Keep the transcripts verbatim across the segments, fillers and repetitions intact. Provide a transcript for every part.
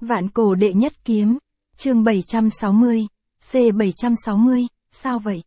Vạn cổ đệ nhất kiếm, chương bảy trăm sáu mươi, C bảy trăm sáu mươi, sao vậy?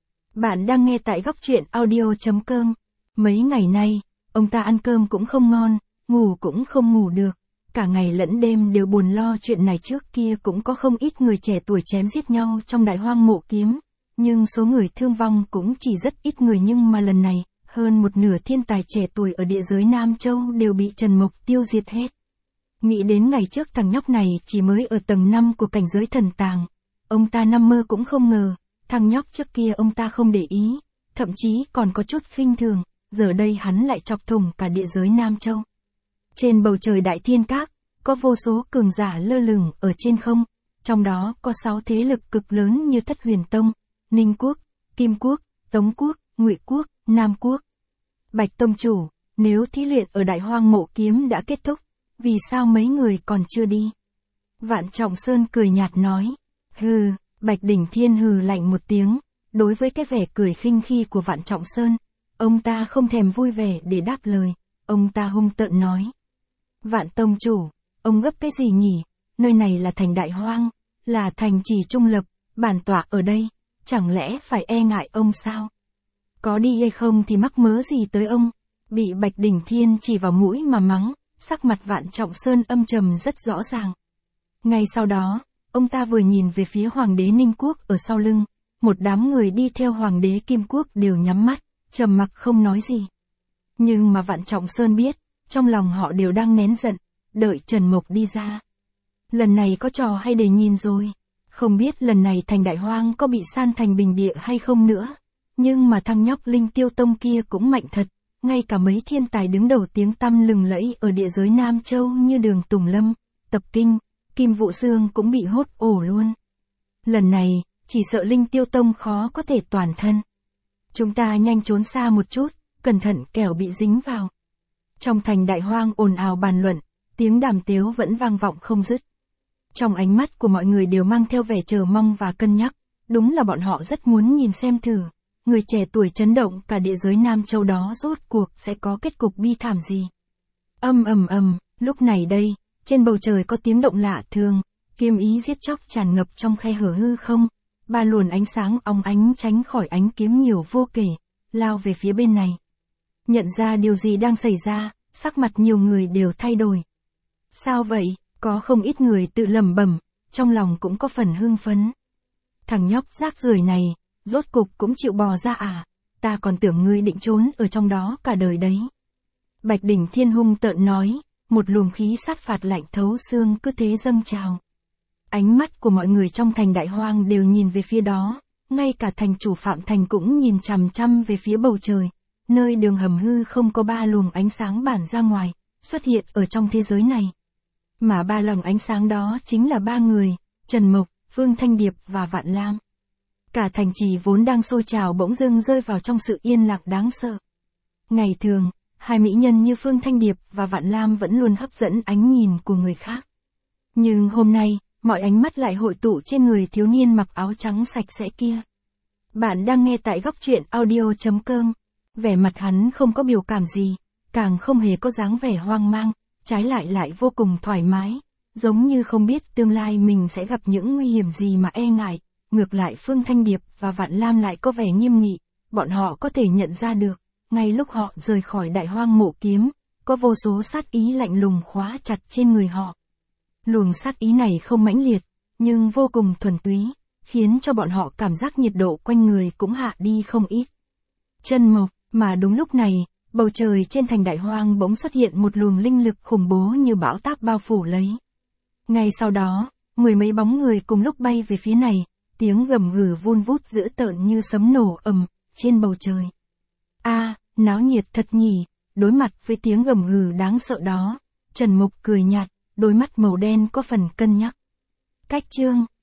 Bạn đang nghe tại góc truyện audio.com. Mấy ngày nay, ông ta ăn cơm cũng không ngon, ngủ cũng không ngủ được. Cả ngày lẫn đêm đều buồn lo chuyện này, trước kia cũng có không ít người trẻ tuổi chém giết nhau trong đại hoang mộ kiếm. Nhưng số người thương vong cũng chỉ rất ít người, nhưng mà lần này, hơn một nửa thiên tài trẻ tuổi ở địa giới Nam Châu đều bị Trần Mộc tiêu diệt hết. Nghĩ đến ngày trước thằng nhóc này chỉ mới ở tầng năm của cảnh giới thần tàng. Ông ta nằm mơ cũng không ngờ, thằng nhóc trước kia ông ta không để ý, thậm chí còn có chút khinh thường, giờ đây hắn lại chọc thủng cả địa giới Nam Châu. Trên bầu trời Đại Thiên Các, có vô số cường giả lơ lửng ở trên không, trong đó có sáu thế lực cực lớn như Thất Huyền Tông, Ninh Quốc, Kim Quốc, Tống Quốc, Ngụy Quốc, Nam Quốc. Bạch Tông chủ, nếu thí luyện ở Đại Hoang Mộ Kiếm đã kết thúc, vì sao mấy người còn chưa đi? Vạn Trọng Sơn cười nhạt nói. Hừ, Bạch Đỉnh Thiên hừ lạnh một tiếng, đối với cái vẻ cười khinh khi của Vạn Trọng Sơn, ông ta không thèm vui vẻ để đáp lời, ông ta hung tợn nói. Vạn Tông chủ, ông gấp cái gì nhỉ? Nơi này là thành Đại Hoang, là thành trì trung lập, bản tọa ở đây, chẳng lẽ phải e ngại ông sao? Có đi hay không thì mắc mớ gì tới ông? Bị Bạch Đỉnh Thiên chỉ vào mũi mà mắng, sắc mặt Vạn Trọng Sơn âm trầm rất rõ ràng. Ngay sau đó, ông ta vừa nhìn về phía Hoàng đế Ninh Quốc ở sau lưng, một đám người đi theo Hoàng đế Kim Quốc đều nhắm mắt, trầm mặc không nói gì. Nhưng mà Vạn Trọng Sơn biết, trong lòng họ đều đang nén giận, đợi Trần Mộc đi ra. Lần này có trò hay để nhìn rồi, không biết lần này thành Đại Hoang có bị san thành bình địa hay không nữa. Nhưng mà thằng nhóc Linh Tiêu Tông kia cũng mạnh thật, ngay cả mấy thiên tài đứng đầu tiếng tăm lừng lẫy ở địa giới Nam Châu như Đường Tùng Lâm, Tập Kinh, Kim Vũ Sương cũng bị hốt ổ luôn. Lần này, chỉ sợ Linh Tiêu Tông khó có thể toàn thân. Chúng ta nhanh trốn xa một chút, cẩn thận kẻo bị dính vào. Trong thành Đại Hoang ồn ào bàn luận, tiếng đàm tiếu vẫn vang vọng không dứt. Trong ánh mắt của mọi người đều mang theo vẻ chờ mong và cân nhắc, đúng là bọn họ rất muốn nhìn xem thử. Người trẻ tuổi chấn động cả địa giới Nam Châu đó rốt cuộc sẽ có kết cục bi thảm gì. Âm ầm ầm, lúc này đây, trên bầu trời có tiếng động lạ thường, kiếm ý giết chóc tràn ngập trong khe hở hư không, ba luồn ánh sáng óng ánh tránh khỏi ánh kiếm nhiều vô kể, lao về phía bên này. Nhận ra điều gì đang xảy ra, sắc mặt nhiều người đều thay đổi. Sao vậy? Có không ít người tự lẩm bẩm, trong lòng cũng có phần hưng phấn. Thằng nhóc rác rưởi này, rốt cục cũng chịu bò ra à, ta còn tưởng ngươi định trốn ở trong đó cả đời đấy. Bạch Đỉnh Thiên hung tợn nói, một luồng khí sát phạt lạnh thấu xương cứ thế dâng trào. Ánh mắt của mọi người trong thành Đại Hoang đều nhìn về phía đó, ngay cả thành chủ Phạm Thành cũng nhìn chằm chằm về phía bầu trời, nơi đường hầm hư không có ba luồng ánh sáng bản ra ngoài, xuất hiện ở trong thế giới này. Mà ba luồng ánh sáng đó chính là ba người, Trần Mộc, Phương Thanh Điệp và Vạn Lam. Cả thành trì vốn đang sôi trào bỗng dưng rơi vào trong sự yên lặng đáng sợ. Ngày thường, hai mỹ nhân như Phương Thanh Điệp và Vạn Lam vẫn luôn hấp dẫn ánh nhìn của người khác. Nhưng hôm nay, mọi ánh mắt lại hội tụ trên người thiếu niên mặc áo trắng sạch sẽ kia. Bạn đang nghe tại góc truyện audio.com. Vẻ mặt hắn không có biểu cảm gì, càng không hề có dáng vẻ hoang mang, trái lại lại vô cùng thoải mái, giống như không biết tương lai mình sẽ gặp những nguy hiểm gì mà e ngại. Ngược lại Phương Thanh Điệp và Vạn Lam lại có vẻ nghiêm nghị, bọn họ có thể nhận ra được, ngay lúc họ rời khỏi Đại Hoang Mộ Kiếm, có vô số sát ý lạnh lùng khóa chặt trên người họ. Luồng sát ý này không mãnh liệt, nhưng vô cùng thuần túy, khiến cho bọn họ cảm giác nhiệt độ quanh người cũng hạ đi không ít. Chân Mộc, mà đúng lúc này, bầu trời trên thành Đại Hoang bỗng xuất hiện một luồng linh lực khủng bố như bão táp bao phủ lấy. Ngay sau đó, mười mấy bóng người cùng lúc bay về phía này. Tiếng gầm gừ vun vút dữ tợn như sấm nổ ầm trên bầu trời. A, à, náo nhiệt thật nhỉ. Đối mặt với tiếng gầm gừ đáng sợ đó, Trần Mộc cười nhạt, đôi mắt màu đen có phần cân nhắc. Cách chương